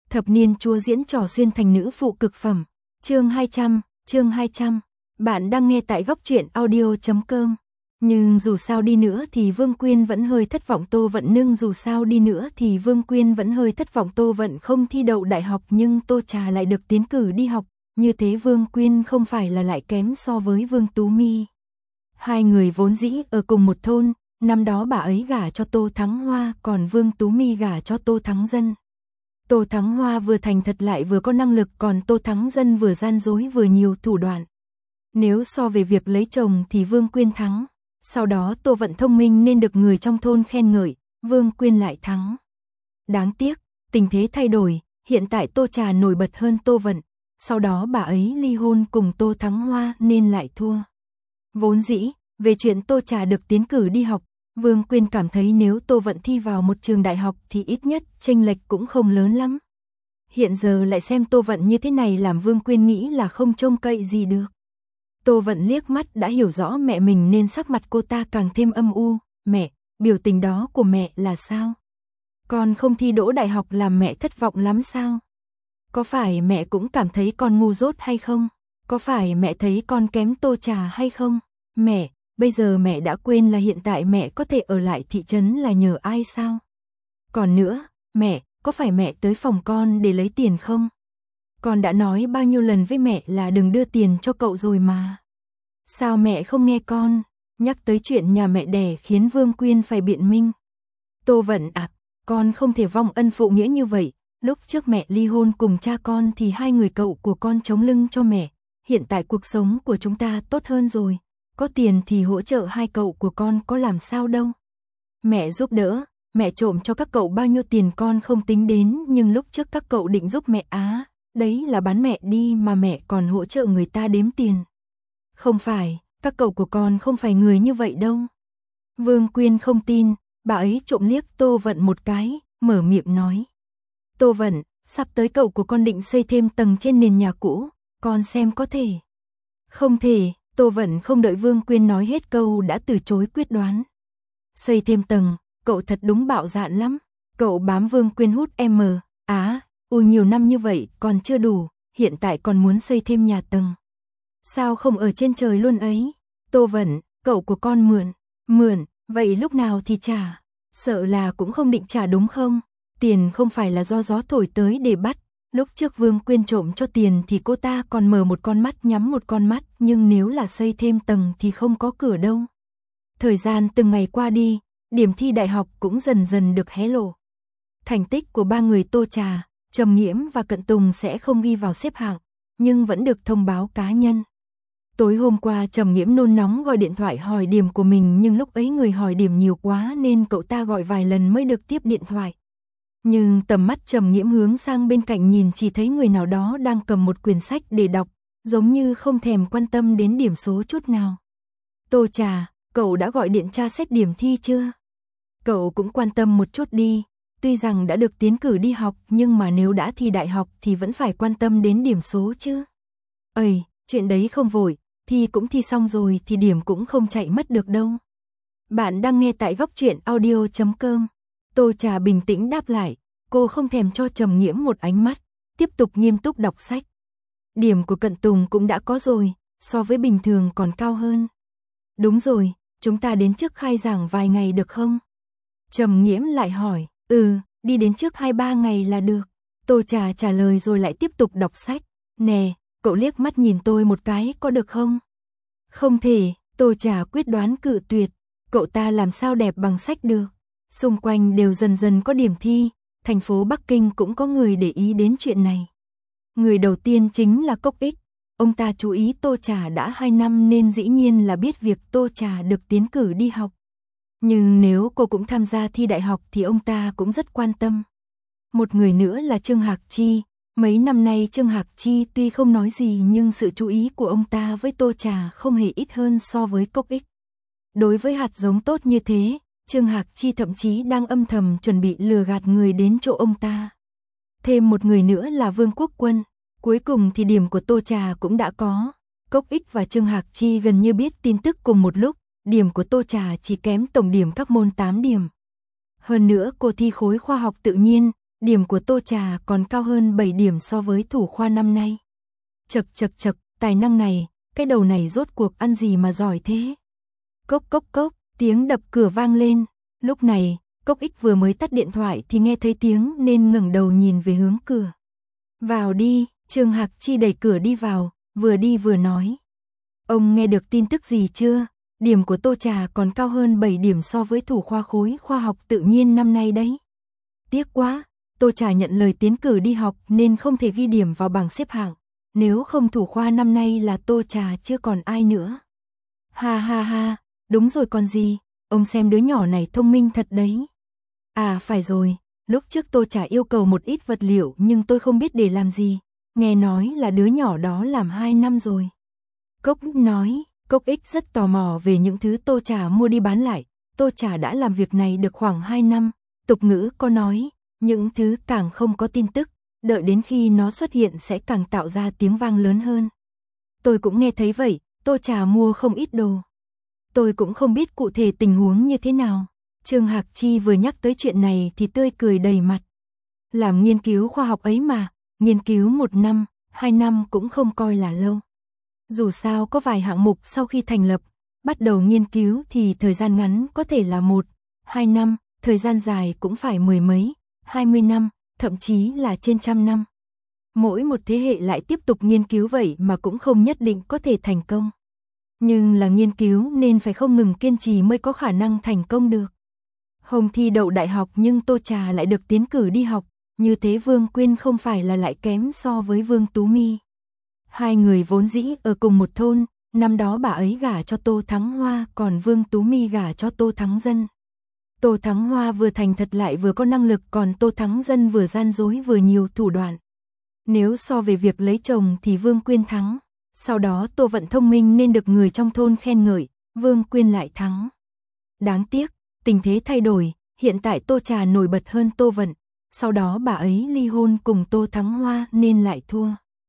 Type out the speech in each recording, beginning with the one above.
Thập niên chúa diễn trò xuyên thành nữ phụ cực phẩm. Chương 200. Bạn đang nghe tại góc truyện audio.com. Nhưng dù sao đi nữa thì Vương Quyên vẫn hơi thất vọng Tô Vận Tô Vận không thi đậu đại học nhưng Tô Trà lại được tiến cử đi học. Như thế Vương Quyên không phải là lại kém so với Vương Tú My. Hai người vốn dĩ ở cùng một thôn, năm đó bà ấy gả cho Tô Thắng Hoa còn Vương Tú My gả cho Tô Thắng Dân. Tô Thắng Hoa vừa thành thật lại vừa có năng lực còn Tô Thắng Dân vừa gian dối vừa nhiều thủ đoạn. Nếu so về việc lấy chồng thì Vương Quyên thắng. Sau đó Tô Vận thông minh nên được người trong thôn khen ngợi, Vương Quyên lại thắng. Đáng tiếc, tình thế thay đổi, hiện tại Tô Trà nổi bật hơn Tô Vận. Sau đó bà ấy ly hôn cùng Tô Thắng Hoa nên lại thua. Vốn dĩ, về chuyện Tô Trà được tiến cử đi học, Vương Quyên cảm thấy nếu Tô Vận thi vào một trường đại học thì ít nhất chênh lệch cũng không lớn lắm. Hiện giờ lại xem Tô Vận như thế này làm Vương Quyên nghĩ là không trông cậy gì được. Tô Vận liếc mắt đã hiểu rõ mẹ mình nên sắc mặt cô ta càng thêm âm u. Mẹ, biểu tình đó của mẹ là sao? Con không thi đỗ đại học làm mẹ thất vọng lắm sao? Có phải mẹ cũng cảm thấy con ngu dốt hay không? Có phải mẹ thấy con kém Tô Trà hay không? Mẹ, bây giờ mẹ đã quên là hiện tại mẹ có thể ở lại thị trấn là nhờ ai sao? Còn nữa, mẹ, có phải mẹ tới phòng con để lấy tiền không? Con đã nói bao nhiêu lần với mẹ là đừng đưa tiền cho cậu rồi mà. Sao mẹ không nghe con? Nhắc tới chuyện nhà mẹ đẻ khiến Vương Quyên phải biện minh. Tô Vận con không thể vong ân phụ nghĩa như vậy. Lúc trước mẹ ly hôn cùng cha con thì hai người cậu của con chống lưng cho mẹ. Hiện tại cuộc sống của chúng ta tốt hơn rồi. Có tiền thì hỗ trợ hai cậu của con có làm sao đâu. Mẹ giúp đỡ, mẹ trộm cho các cậu bao nhiêu tiền con không tính đến nhưng lúc trước các cậu định giúp mẹ đấy là bán mẹ đi mà mẹ còn hỗ trợ người ta đếm tiền. Không phải, các cậu của con không phải người như vậy đâu. Vương Quyên không tin, bà ấy trộm liếc Tô Vận một cái, mở miệng nói. Tô Vận, sắp tới cậu của con định xây thêm tầng trên nền nhà cũ, con xem có thể. Không thể, Tô Vận không đợi Vương Quyên nói hết câu đã từ chối quyết đoán. Xây thêm tầng, cậu thật đúng bạo dạn lắm. Cậu bám Vương Quyên hút nhiều năm như vậy còn chưa đủ, hiện tại còn muốn xây thêm nhà tầng. Sao không ở trên trời luôn ấy? Tô Vận, cậu của con mượn, vậy lúc nào thì trả? Sợ là cũng không định trả đúng không? Tiền không phải là do gió thổi tới để bắt. Lúc trước Vương Quyên trộm cho tiền thì cô ta còn mở một con mắt nhắm một con mắt, nhưng nếu là xây thêm tầng thì không có cửa đâu. Thời gian từng ngày qua đi, điểm thi đại học cũng dần dần được hé lộ. Thành tích của ba người Tô Trà, Trầm Nghiễm và Cận Tùng sẽ không ghi vào xếp hạng, nhưng vẫn được thông báo cá nhân. Tối hôm qua Trầm Nghiễm nôn nóng gọi điện thoại hỏi điểm của mình nhưng lúc ấy người hỏi điểm nhiều quá nên cậu ta gọi vài lần mới được tiếp điện thoại. Nhưng tầm mắt Trầm Nghiễm hướng sang bên cạnh nhìn chỉ thấy người nào đó đang cầm một quyển sách để đọc, giống như không thèm quan tâm đến điểm số chút nào. Tô Trà, cậu đã gọi điện tra xét điểm thi chưa? Cậu cũng quan tâm một chút đi, tuy rằng đã được tiến cử đi học nhưng mà nếu đã thi đại học thì vẫn phải quan tâm đến điểm số chứ. Chuyện đấy không vội, thi cũng thi xong rồi thì điểm cũng không chạy mất được đâu. Bạn đang nghe tại góc truyện audio.com. Tô Trà bình tĩnh đáp lại, cô không thèm cho Trầm Nghiễm một ánh mắt, tiếp tục nghiêm túc đọc sách. Điểm của Cận Tùng cũng đã có rồi, so với bình thường còn cao hơn. Đúng rồi, chúng ta đến trước khai giảng vài ngày được không? Trầm Nghiễm lại hỏi, đi đến trước 2-3 ngày là được. Tô Trà trả lời rồi lại tiếp tục đọc sách. Nè, cậu liếc mắt nhìn tôi một cái có được không? Không thể, Tô Trà quyết đoán cự tuyệt, cậu ta làm sao đẹp bằng sách được. Xung quanh đều dần dần có điểm thi, thành phố Bắc Kinh cũng có người để ý đến chuyện này. Người đầu tiên chính là Cốc Ích, ông ta chú ý Tô Trà đã 2 năm nên dĩ nhiên là biết việc Tô Trà được tiến cử đi học. Nhưng nếu cô cũng tham gia thi đại học thì ông ta cũng rất quan tâm. Một người nữa là Trương Hạc Chi, mấy năm nay Trương Hạc Chi tuy không nói gì nhưng sự chú ý của ông ta với Tô Trà không hề ít hơn so với Cốc Ích. Đối với hạt giống tốt như thế, Trương Hạc Chi thậm chí đang âm thầm chuẩn bị lừa gạt người đến chỗ ông ta. Thêm một người nữa là Vương Quốc Quân. Cuối cùng thì điểm của Tô Trà cũng đã có. Cốc Ích và Trương Hạc Chi gần như biết tin tức cùng một lúc, điểm của Tô Trà chỉ kém tổng điểm các môn 8 điểm. Hơn nữa cô thi khối khoa học tự nhiên, điểm của Tô Trà còn cao hơn 7 điểm so với thủ khoa năm nay. Chậc, tài năng này, cái đầu này rốt cuộc ăn gì mà giỏi thế. Cốc cốc cốc, tiếng đập cửa vang lên, lúc này, Cốc Ích vừa mới tắt điện thoại thì nghe thấy tiếng nên ngẩng đầu nhìn về hướng cửa. Vào đi, Trương Hạc Chi đẩy cửa đi vào, vừa đi vừa nói. Ông nghe được tin tức gì chưa? Điểm của Tô Trà còn cao hơn 7 điểm so với thủ khoa khối khoa học tự nhiên năm nay đấy. Tiếc quá, Tô Trà nhận lời tiến cử đi học nên không thể ghi điểm vào bảng xếp hạng. Nếu không thủ khoa năm nay là Tô Trà chứ còn ai nữa. Ha, đúng rồi còn gì, ông xem đứa nhỏ này thông minh thật đấy. À phải rồi, lúc trước Tô Trà yêu cầu một ít vật liệu nhưng tôi không biết để làm gì. Nghe nói là đứa nhỏ đó làm 2 năm rồi. Cốc nói, Cốc Ích rất tò mò về những thứ Tô Trà mua đi bán lại. Tô Trà đã làm việc này được khoảng 2 năm, tục ngữ có nói, những thứ càng không có tin tức, đợi đến khi nó xuất hiện sẽ càng tạo ra tiếng vang lớn hơn. Tôi cũng nghe thấy vậy, Tô Trà mua không ít đồ. Tôi cũng không biết cụ thể tình huống như thế nào. Trương Hạc Chi vừa nhắc tới chuyện này thì tươi cười đầy mặt. Làm nghiên cứu khoa học ấy mà, nghiên cứu 1 năm, 2 năm cũng không coi là lâu. Dù sao có vài hạng mục sau khi thành lập, bắt đầu nghiên cứu thì thời gian ngắn có thể là 1, 2 năm, thời gian dài cũng phải 10 mấy, 20 năm, thậm chí là trên 100 năm. Mỗi một thế hệ lại tiếp tục nghiên cứu vậy mà cũng không nhất định có thể thành công. Nhưng là nghiên cứu nên phải không ngừng kiên trì mới có khả năng thành công được. Hôm thi đậu đại học nhưng Tô Trà lại được tiến cử đi học, như thế Vương Quyên không phải là lại kém so với Vương Tú My. Hai người vốn dĩ ở cùng một thôn, năm đó bà ấy gả cho Tô Thắng Hoa còn Vương Tú My gả cho Tô Thắng Dân. Tô Thắng Hoa vừa thành thật lại vừa có năng lực còn Tô Thắng Dân vừa gian dối vừa nhiều thủ đoạn. Nếu so về việc lấy chồng thì Vương Quyên thắng, sau đó Tô Vận thông minh nên được người trong thôn khen ngợi, Vương Quyên lại thắng. Đáng tiếc, tình thế thay đổi, hiện tại Tô Trà nổi bật hơn Tô Vận, sau đó bà ấy ly hôn cùng Tô Thắng Hoa nên lại thua.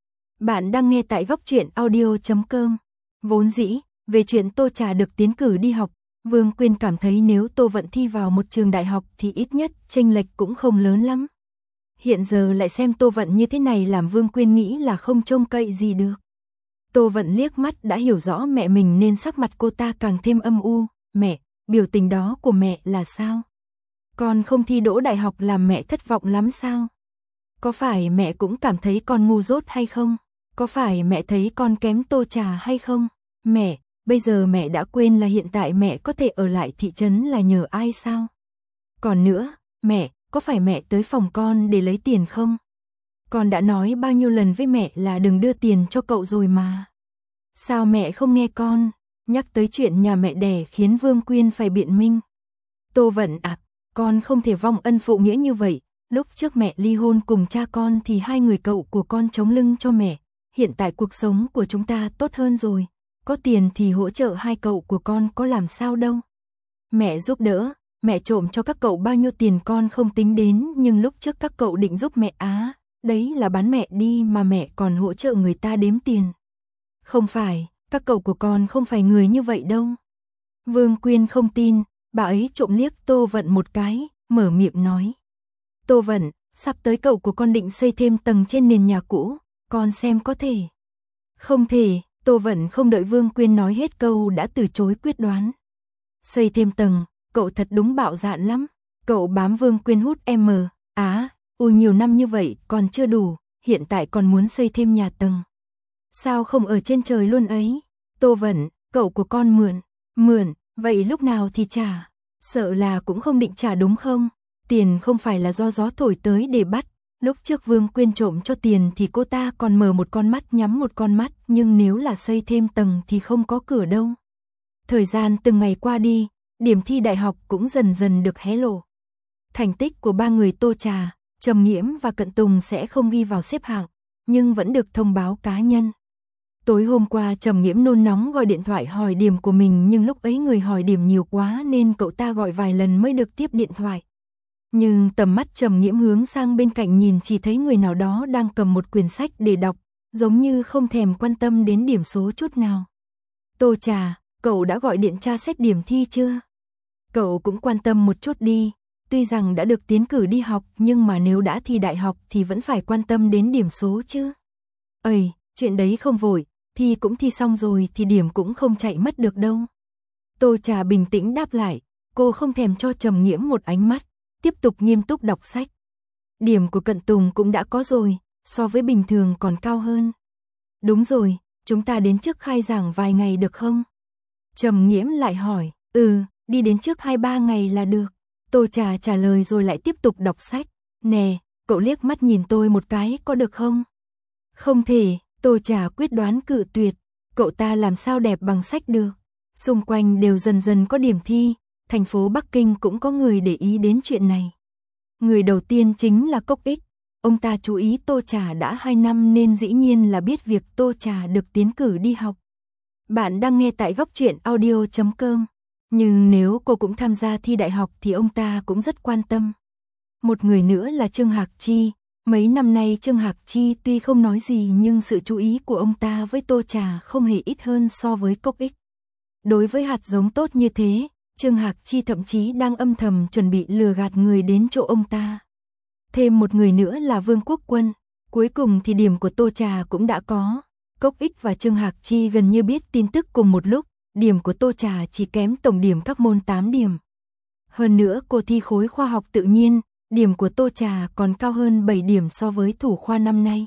Bạn đang nghe tại Góc Truyện Audio.com. Vốn dĩ, về chuyện Tô Trà được tiến cử đi học, Vương Quyên cảm thấy nếu Tô Vận thi vào một trường đại học thì ít nhất chênh lệch cũng không lớn lắm. Hiện giờ lại xem Tô Vận như thế này làm Vương Quyên nghĩ là không trông cậy gì được. Tô Vận liếc mắt đã hiểu rõ mẹ mình nên sắc mặt cô ta càng thêm âm u. Mẹ, biểu tình đó của mẹ là sao? Con không thi đỗ đại học làm mẹ thất vọng lắm sao? Có phải mẹ cũng cảm thấy con ngu dốt hay không? Có phải mẹ thấy con kém Tô Trà hay không? Mẹ, bây giờ mẹ đã quên là hiện tại mẹ có thể ở lại thị trấn là nhờ ai sao? Còn nữa, mẹ, có phải mẹ tới phòng con để lấy tiền không? Con đã nói bao nhiêu lần với mẹ là đừng đưa tiền cho cậu rồi mà. Sao mẹ không nghe con? Nhắc tới chuyện nhà mẹ đẻ khiến Vương Quyên phải biện minh. Tô Vận à, con không thể vong ân phụ nghĩa như vậy. Lúc trước mẹ ly hôn cùng cha con thì hai người cậu của con chống lưng cho mẹ. Hiện tại cuộc sống của chúng ta tốt hơn rồi. Có tiền thì hỗ trợ hai cậu của con có làm sao đâu. Mẹ giúp đỡ, mẹ trộm cho các cậu bao nhiêu tiền con không tính đến. Nhưng lúc trước các cậu định giúp mẹ á, đấy là bán mẹ đi mà mẹ còn hỗ trợ người ta đếm tiền. Không phải, các cậu của con không phải người như vậy đâu. Vương Quyên không tin, bà ấy trộm liếc Tô Vận một cái, mở miệng nói. Tô Vận, sắp tới cậu của con định xây thêm tầng trên nền nhà cũ, con xem có thể. Không thể, Tô Vận không đợi Vương Quyên nói hết câu đã từ chối quyết đoán. Xây thêm tầng, cậu thật đúng bạo dạn lắm. Cậu bám Vương Quyên hút nhiều năm như vậy còn chưa đủ, hiện tại còn muốn xây thêm nhà tầng. Sao không ở trên trời luôn ấy? Tô Vận, cậu của con mượn, vậy lúc nào thì trả? Sợ là cũng không định trả đúng không? Tiền không phải là do gió thổi tới để bắt. Lúc trước Vương Quyên trộm cho tiền thì cô ta còn mở một con mắt nhắm một con mắt, nhưng nếu là xây thêm tầng thì không có cửa đâu. Thời gian từng ngày qua đi, điểm thi đại học cũng dần dần được hé lộ. Thành tích của ba người Tô Trà, Trầm Nghiễm và Cận Tùng sẽ không ghi vào xếp hạng, nhưng vẫn được thông báo cá nhân. Tối hôm qua Trầm Nghiễm nôn nóng gọi điện thoại hỏi điểm của mình, nhưng lúc ấy người hỏi điểm nhiều quá nên cậu ta gọi vài lần mới được tiếp điện thoại. Nhưng tầm mắt Trầm Nghiễm hướng sang bên cạnh nhìn chỉ thấy người nào đó đang cầm một quyển sách để đọc, giống như không thèm quan tâm đến điểm số chút nào. Tô Trà, cậu đã gọi điện tra xét điểm thi chưa? Cậu cũng quan tâm một chút đi. tuy rằng đã được tiến cử đi học nhưng mà nếu đã thi đại học thì vẫn phải quan tâm đến điểm số chứ. Ây, chuyện đấy không vội, thi cũng thi xong rồi thì điểm cũng không chạy mất được đâu. Tô Trà bình tĩnh đáp lại, cô không thèm cho Trầm Nghiễm một ánh mắt, tiếp tục nghiêm túc đọc sách. Điểm của Cận Tùng cũng đã có rồi, so với bình thường còn cao hơn. Đúng rồi, chúng ta đến trước khai giảng vài ngày được không? Trầm Nghiễm lại hỏi, đi đến trước 2-3 ngày là được. Tô Trà trả lời rồi lại tiếp tục đọc sách. Nè, cậu liếc mắt nhìn tôi một cái có được không? Không thể, Tô Trà quyết đoán cự tuyệt. Cậu ta làm sao đẹp bằng sách được. Xung quanh đều dần dần có điểm thi, thành phố Bắc Kinh cũng có người để ý đến chuyện này. Người đầu tiên chính là Cốc Ích. Ông ta chú ý Tô Trà đã 2 năm nên dĩ nhiên là biết việc Tô Trà được tiến cử đi học. Bạn đang nghe tại Góc Truyện Audio.com. Nhưng nếu cô cũng tham gia thi đại học thì ông ta cũng rất quan tâm. Một người nữa là Trương Hạc Chi. Mấy năm nay Trương Hạc Chi tuy không nói gì nhưng sự chú ý của ông ta với Tô Trà không hề ít hơn so với Cốc Ích. Đối với hạt giống tốt như thế, Trương Hạc Chi thậm chí đang âm thầm chuẩn bị lừa gạt người đến chỗ ông ta. Thêm một người nữa là Vương Quốc Quân. Cuối cùng thì điểm của Tô Trà cũng đã có. Cốc Ích và Trương Hạc Chi gần như biết tin tức cùng một lúc. Điểm của Tô Trà chỉ kém tổng điểm các môn 8 điểm. Hơn nữa cô thi khối khoa học tự nhiên, điểm của Tô Trà còn cao hơn 7 điểm so với thủ khoa năm nay.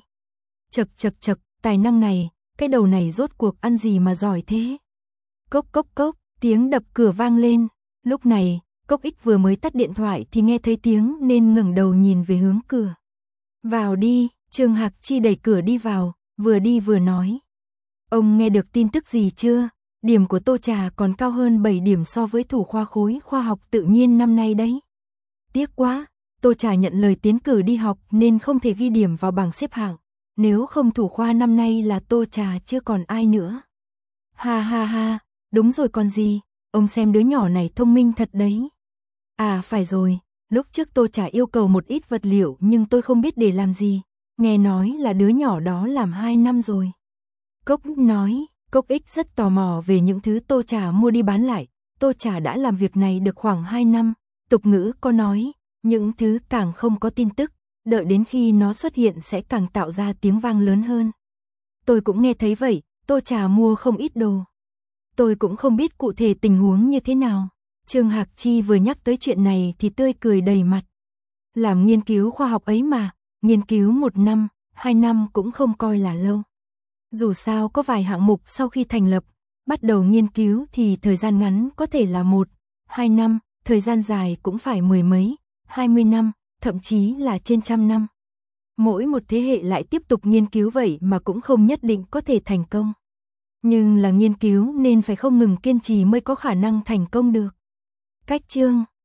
Chậc, tài năng này, cái đầu này rốt cuộc ăn gì mà giỏi thế. Cốc, tiếng đập cửa vang lên. Lúc này, Cốc Ích vừa mới tắt điện thoại thì nghe thấy tiếng nên ngẩng đầu nhìn về hướng cửa. Vào đi, Trương Hạc Chi đẩy cửa đi vào, vừa đi vừa nói. Ông nghe được tin tức gì chưa? Điểm của Tô Trà còn cao hơn 7 điểm so với thủ khoa khối khoa học tự nhiên năm nay đấy. Tiếc quá, Tô Trà nhận lời tiến cử đi học nên không thể ghi điểm vào bảng xếp hạng. Nếu không thủ khoa năm nay là Tô Trà chưa còn ai nữa. Ha, đúng rồi còn gì, ông xem đứa nhỏ này thông minh thật đấy. À phải rồi, lúc trước Tô Trà yêu cầu một ít vật liệu nhưng tôi không biết để làm gì. Nghe nói là đứa nhỏ đó làm 2 năm rồi. Cốc nói. Cốc Ích rất tò mò về những thứ Tô Trà mua đi bán lại. Tô Trà đã làm việc này được khoảng 2 năm. Tục ngữ có nói, những thứ càng không có tin tức, đợi đến khi nó xuất hiện sẽ càng tạo ra tiếng vang lớn hơn. Tôi cũng nghe thấy vậy, Tô Trà mua không ít đồ. Tôi cũng không biết cụ thể tình huống như thế nào. Trương Hạc Chi vừa nhắc tới chuyện này thì tươi cười đầy mặt. Làm nghiên cứu khoa học ấy mà, nghiên cứu 1 năm, 2 năm cũng không coi là lâu. Dù sao có vài hạng mục sau khi thành lập, bắt đầu nghiên cứu thì thời gian ngắn có thể là 1-2 năm, thời gian dài cũng phải 10 mấy, 20 năm, thậm chí là trên 100 năm. Mỗi một thế hệ lại tiếp tục nghiên cứu vậy mà cũng không nhất định có thể thành công. Nhưng là nghiên cứu nên phải không ngừng kiên trì mới có khả năng thành công được. Cách chương